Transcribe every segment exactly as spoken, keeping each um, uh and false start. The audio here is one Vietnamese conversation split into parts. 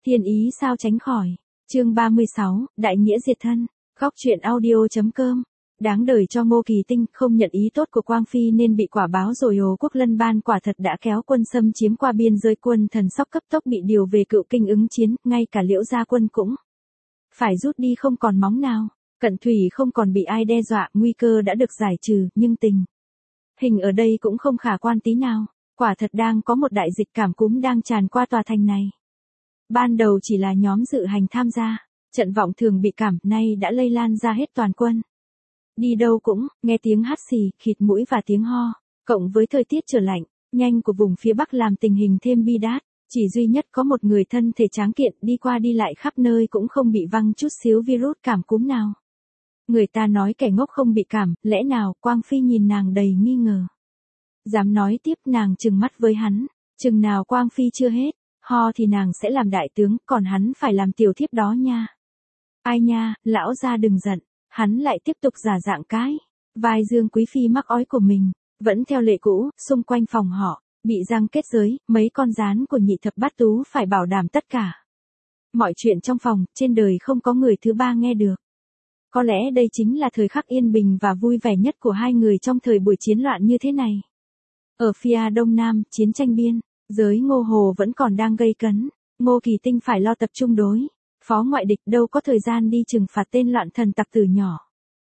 Thiên ý sao tránh khỏi. Chương ba mươi sáu, Đại nghĩa diệt thân. Góc truyện audio.com. Đáng đời cho Ngô Kỳ Tinh, không nhận ý tốt của Quang Phi nên bị quả báo rồi. Ồ, Quốc Lân Ban quả thật đã kéo quân xâm chiếm qua biên giới, quân Thần Sóc cấp tốc bị điều về Cựu Kinh ứng chiến, ngay cả Liễu gia quân cũng phải rút đi không còn móng nào. Cận Thủy không còn bị ai đe dọa, nguy cơ đã được giải trừ, nhưng tình hình ở đây cũng không khả quan tí nào. Quả thật đang có một đại dịch cảm cúm đang tràn qua tòa thành này. Ban đầu chỉ là nhóm dự hành tham gia, trận vọng thường bị cảm, nay đã lây lan ra hết toàn quân. Đi đâu cũng, nghe tiếng hắt xì, khịt mũi và tiếng ho, cộng với thời tiết trở lạnh, nhanh của vùng phía Bắc làm tình hình thêm bi đát. Chỉ duy nhất có một người thân thể tráng kiện đi qua đi lại khắp nơi cũng không bị văng chút xíu virus cảm cúm nào. Người ta nói kẻ ngốc không bị cảm, lẽ nào? Quang Phi nhìn nàng đầy nghi ngờ. Dám nói tiếp, nàng trừng mắt với hắn, chừng nào Quang Phi chưa hết, ho thì nàng sẽ làm đại tướng, còn hắn phải làm tiểu thiếp đó nha. Ai nha, lão gia đừng giận, hắn lại tiếp tục giả dạng cái vai Dương Quý Phi mắc ói của mình, vẫn theo lệ cũ, xung quanh phòng họ, bị răng kết giới, mấy con gián của nhị thập bát tú phải bảo đảm tất cả. Mọi chuyện trong phòng, trên đời không có người thứ ba nghe được. Có lẽ đây chính là thời khắc yên bình và vui vẻ nhất của hai người trong thời buổi chiến loạn như thế này. Ở phía đông nam, chiến tranh biên giới Ngô Hồ vẫn còn đang gây cấn, Ngô Kỳ Tinh phải lo tập trung đối phó ngoại địch, đâu có thời gian đi trừng phạt tên loạn thần tặc tử nhỏ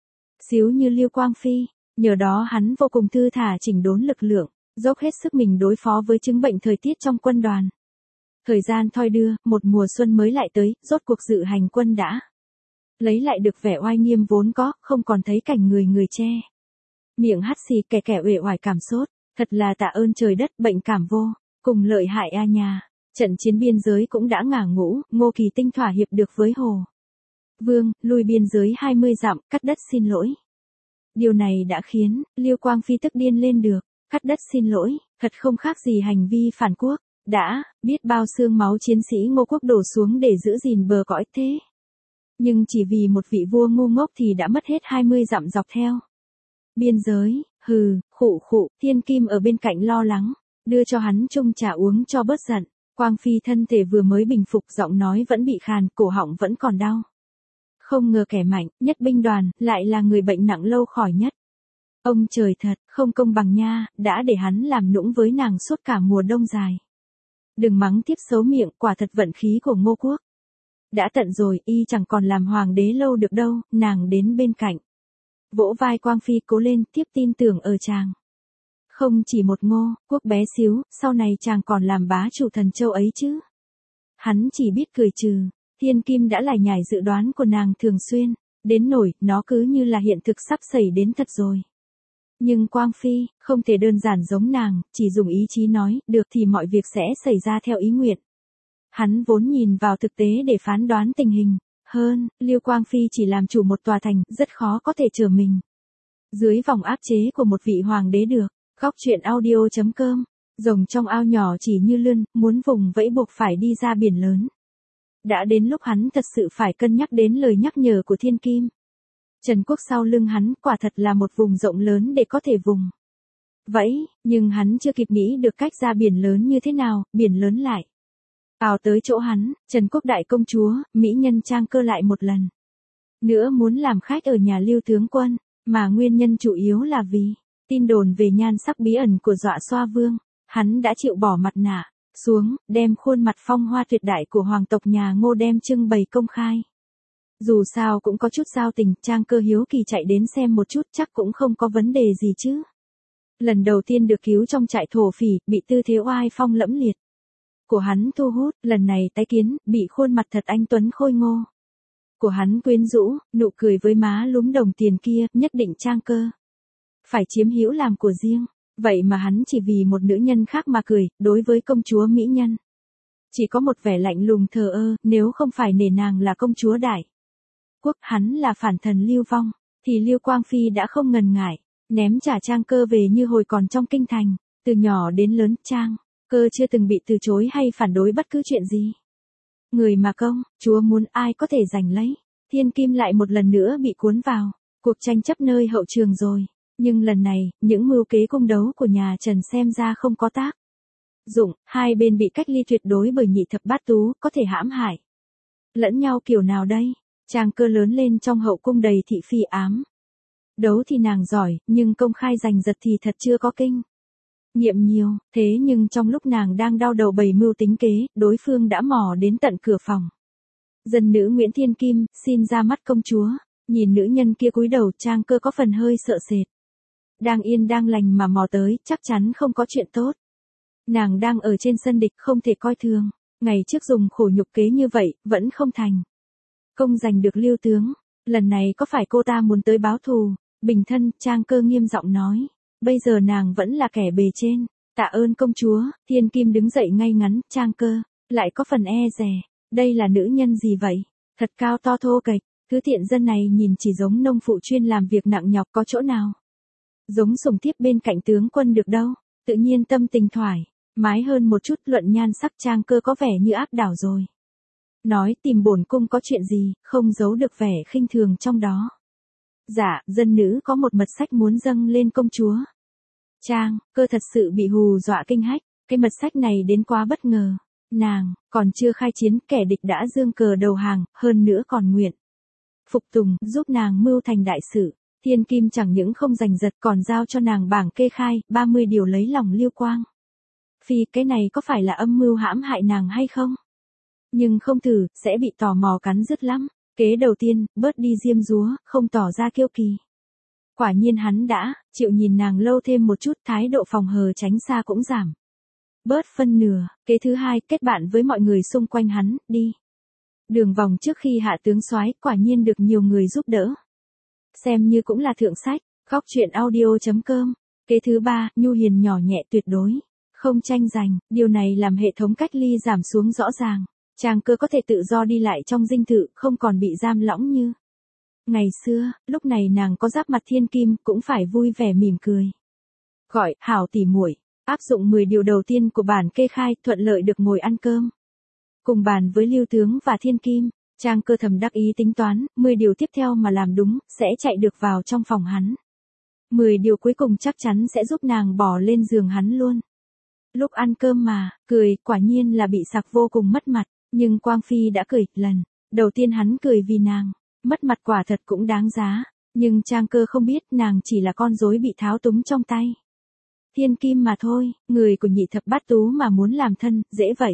xíu như Liêu Quang Phi. Nhờ đó hắn vô cùng thư thả chỉnh đốn lực lượng, dốc hết sức mình đối phó với chứng bệnh thời tiết trong quân đoàn. Thời gian thoi đưa, một mùa xuân mới lại tới, rốt cuộc dự hành quân đã lấy lại được vẻ oai nghiêm vốn có, không còn thấy cảnh người người che miệng hắt xì, kẻ kẻ uể oải cảm sốt. Thật là tạ ơn trời đất, bệnh cảm vô cùng lợi hại a nhà. Trận chiến biên giới cũng đã ngả ngũ, Ngô Kỳ Tinh thỏa hiệp được với Hồ Vương, lui biên giới hai mươi dặm, cắt đất xin lỗi. Điều này đã khiến Liêu Quang Phi tức điên lên được. Cắt đất xin lỗi, thật không khác gì hành vi phản quốc. Đã biết bao xương máu chiến sĩ Ngô quốc đổ xuống để giữ gìn bờ cõi thế, nhưng chỉ vì một vị vua ngu ngốc thì đã mất hết hai mươi dặm dọc theo biên giới. Hừ, khụ khụ, Thiên Kim ở bên cạnh lo lắng, đưa cho hắn chung trà uống cho bớt giận. Quang Phi thân thể vừa mới bình phục, giọng nói vẫn bị khàn, cổ họng vẫn còn đau. Không ngờ kẻ mạnh nhất binh đoàn lại là người bệnh nặng lâu khỏi nhất. Ông trời thật, không công bằng nha, đã để hắn làm nũng với nàng suốt cả mùa đông dài. Đừng mắng tiếp xấu miệng, quả thật vận khí của Ngô quốc đã tận rồi, y chẳng còn làm hoàng đế lâu được đâu. Nàng đến bên cạnh, vỗ vai Quang Phi, cố lên, tiếp tin tưởng ở chàng. Không chỉ một Ngô quốc bé xíu, sau này chàng còn làm bá chủ Thần Châu ấy chứ. Hắn chỉ biết cười trừ. Thiên Kim đã lải nhải dự đoán của nàng thường xuyên, đến nỗi nó cứ như là hiện thực sắp xảy đến thật rồi. Nhưng Quang Phi không thể đơn giản giống nàng, chỉ dùng ý chí nói được thì mọi việc sẽ xảy ra theo ý nguyện. Hắn vốn nhìn vào thực tế để phán đoán tình hình. Hơn, Liêu Quang Phi chỉ làm chủ một tòa thành, rất khó có thể trở mình dưới vòng áp chế của một vị hoàng đế được. Góc truyện audio.com. Rồng trong ao nhỏ chỉ như lươn, muốn vùng vẫy buộc phải đi ra biển lớn. Đã đến lúc hắn thật sự phải cân nhắc đến lời nhắc nhở của Thiên Kim. Trần Quốc sau lưng hắn quả thật là một vùng rộng lớn để có thể vùng vẫy, nhưng hắn chưa kịp nghĩ được cách ra biển lớn như thế nào, biển lớn lại ào tới chỗ hắn. Trần Quốc đại công chúa, mỹ nhân Trang Cơ lại một lần nữa muốn làm khách ở nhà Liêu tướng quân, mà nguyên nhân chủ yếu là vì tin đồn về nhan sắc bí ẩn của Dọa Xoa Vương. Hắn đã chịu bỏ mặt nạ xuống, đem khuôn mặt phong hoa tuyệt đại của hoàng tộc nhà Ngô đem trưng bày công khai. Dù sao cũng có chút giao tình, Trang Cơ hiếu kỳ chạy đến xem một chút, chắc cũng không có vấn đề gì chứ. Lần đầu tiên được cứu trong trại thổ phỉ, bị tư thế oai phong lẫm liệt của hắn thu hút, lần này tái kiến, bị khuôn mặt thật anh tuấn khôi ngô của hắn quyến rũ, nụ cười với má lúm đồng tiền kia, nhất định Trang Cơ phải chiếm hữu làm của riêng. Vậy mà hắn chỉ vì một nữ nhân khác mà cười. Đối với công chúa mỹ nhân, chỉ có một vẻ lạnh lùng thờ ơ, nếu không phải nể nàng là công chúa đại quốc, hắn là phản thần Lưu Vong, thì Liêu Quang Phi đã không ngần ngại ném trả Trang Cơ về như hồi còn trong kinh thành. Từ nhỏ đến lớn, Trang Cơ chưa từng bị từ chối hay phản đối bất cứ chuyện gì. Người mà công chúa muốn, ai có thể giành lấy. Thiên Kim lại một lần nữa bị cuốn vào cuộc tranh chấp nơi hậu trường rồi. Nhưng lần này, những mưu kế cung đấu của nhà Trần xem ra không có tác dụng, hai bên bị cách ly tuyệt đối bởi nhị thập bát tú, có thể hãm hại lẫn nhau kiểu nào đây? Trang Cơ lớn lên trong hậu cung đầy thị phi ám. Đấu thì nàng giỏi, nhưng công khai giành giật thì thật chưa có kinh nghiệm nhiều, thế nhưng trong lúc nàng đang đau đầu bày mưu tính kế, đối phương đã mò đến tận cửa phòng. Dân nữ Nguyễn Thiên Kim, xin ra mắt công chúa. Nhìn nữ nhân kia cúi đầu, Trang Cơ có phần hơi sợ sệt. Đang yên đang lành mà mò tới, chắc chắn không có chuyện tốt. Nàng đang ở trên sân địch, không thể coi thường. Ngày trước dùng khổ nhục kế như vậy, vẫn không thành công giành được Lưu tướng. Lần này có phải cô ta muốn tới báo thù? Bình thân, Trang Cơ nghiêm giọng nói. Bây giờ nàng vẫn là kẻ bề trên. Tạ ơn công chúa. Thiên Kim đứng dậy ngay ngắn, Trang Cơ lại có phần e dè. Đây là nữ nhân gì vậy? Thật cao to thô kệch. Thứ tiện dân này nhìn chỉ giống nông phụ chuyên làm việc nặng nhọc, có chỗ nào giống sủng thiếp bên cạnh tướng quân được đâu. Tự nhiên tâm tình thoải mái hơn một chút, luận nhan sắc Trang Cơ có vẻ như áp đảo rồi. Nói tìm bổn cung có chuyện gì, không giấu được vẻ khinh thường trong đó. Dạ, dân nữ có một mật sách muốn dâng lên công chúa. Trang Cơ thật sự bị hù dọa kinh hách, cái mật sách này đến quá bất ngờ. Nàng còn chưa khai chiến, kẻ địch đã giương cờ đầu hàng, hơn nữa còn nguyện phục tùng, giúp nàng mưu thành đại sự. Thiên Kim chẳng những không giành giật, còn giao cho nàng bảng kê khai, ba mươi điều lấy lòng Lưu Quang Phi, cái này có phải là âm mưu hãm hại nàng hay không? Nhưng không thử, sẽ bị tò mò cắn rứt lắm. Kế đầu tiên, bớt đi diêm dúa, không tỏ ra kiêu kỳ. Quả nhiên hắn đã chịu nhìn nàng lâu thêm một chút, thái độ phòng hờ tránh xa cũng giảm bớt phân nửa. Kế thứ hai, kết bạn với mọi người xung quanh hắn, đi đường vòng trước khi hạ tướng soái, quả nhiên được nhiều người giúp đỡ. Xem như cũng là thượng sách. Góc truyện audio chấm com. Kế thứ ba, nhu hiền nhỏ nhẹ tuyệt đối không tranh giành. Điều này làm hệ thống cách ly giảm xuống rõ ràng. Trang Cơ có thể tự do đi lại trong dinh thự, không còn bị giam lõng như ngày xưa. Lúc này nàng có giáp mặt Thiên Kim, cũng phải vui vẻ mỉm cười. Gọi, hảo tỉ muội. Áp dụng mười điều đầu tiên của bản kê khai, thuận lợi được ngồi ăn cơm cùng bàn với Lưu tướng và Thiên Kim. Trang Cơ thầm đắc ý tính toán, mười điều tiếp theo mà làm đúng, sẽ chạy được vào trong phòng hắn. mười điều cuối cùng chắc chắn sẽ giúp nàng bỏ lên giường hắn luôn. Lúc ăn cơm mà, cười, quả nhiên là bị sặc vô cùng mất mặt. Nhưng Quang Phi đã cười, lần đầu tiên hắn cười vì nàng, mất mặt quả thật cũng đáng giá. Nhưng Trang Cơ không biết nàng chỉ là con rối bị tháo túng trong tay Thiên Kim mà thôi, người của nhị thập bát tú mà muốn làm thân, dễ vậy.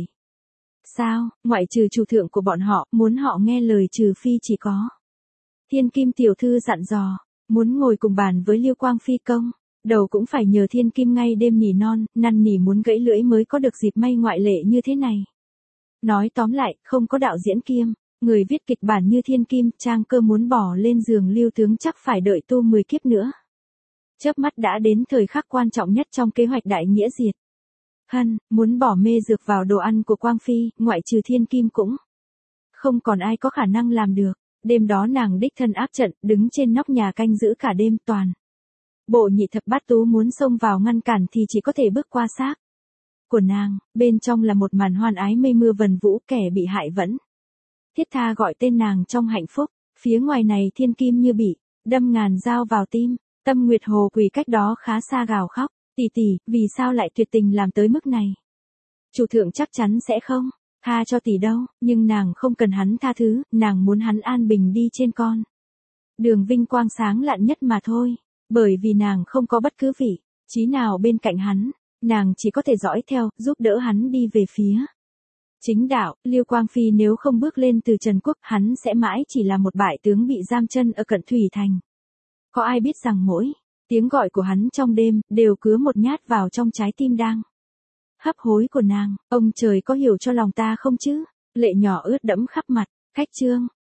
Sao, ngoại trừ chủ thượng của bọn họ, muốn họ nghe lời trừ phi chỉ có Thiên Kim tiểu thư dặn dò, muốn ngồi cùng bàn với Lưu Quang Phi công, đầu cũng phải nhờ Thiên Kim ngay đêm nỉ non, năn nỉ muốn gãy lưỡi mới có được dịp may ngoại lệ như thế này. Nói tóm lại, không có đạo diễn kiêm, người viết kịch bản như Thiên Kim, Trang Cơ muốn bỏ lên giường Lưu tướng chắc phải đợi tu mười kiếp nữa. Chớp mắt đã đến thời khắc quan trọng nhất trong kế hoạch đại nghĩa diệt hân, muốn bỏ mê dược vào đồ ăn của Quang Phi, ngoại trừ Thiên Kim cũng không còn ai có khả năng làm được. Đêm đó nàng đích thân áp trận, đứng trên nóc nhà canh giữ cả đêm toàn. Bộ nhị thập bát tú muốn xông vào ngăn cản thì chỉ có thể bước qua xác của nàng, bên trong là một màn hoan ái mây mưa vần vũ, kẻ bị hại vẫn thiết tha gọi tên nàng trong hạnh phúc. Phía ngoài này Thiên Kim như bị đâm ngàn dao vào tim, Tâm Nguyệt Hồ quỳ cách đó khá xa gào khóc, tỷ tỷ, vì sao lại tuyệt tình làm tới mức này? Chủ thượng chắc chắn sẽ không tha cho tỷ đâu, nhưng nàng không cần hắn tha thứ, nàng muốn hắn an bình đi trên con đường vinh quang sáng lạn nhất mà thôi. Bởi vì nàng không có bất cứ vị trí nào bên cạnh hắn, nàng chỉ có thể dõi theo, giúp đỡ hắn đi về phía chính đạo. Lưu Quang Phi nếu không bước lên từ Trần Quốc, hắn sẽ mãi chỉ là một bại tướng bị giam chân ở Cận Thủy Thành. Có ai biết rằng mỗi tiếng gọi của hắn trong đêm, đều cứa một nhát vào trong trái tim đang hấp hối của nàng. Ông trời có hiểu cho lòng ta không chứ? Lệ nhỏ ướt đẫm khắp mặt. Khách trương,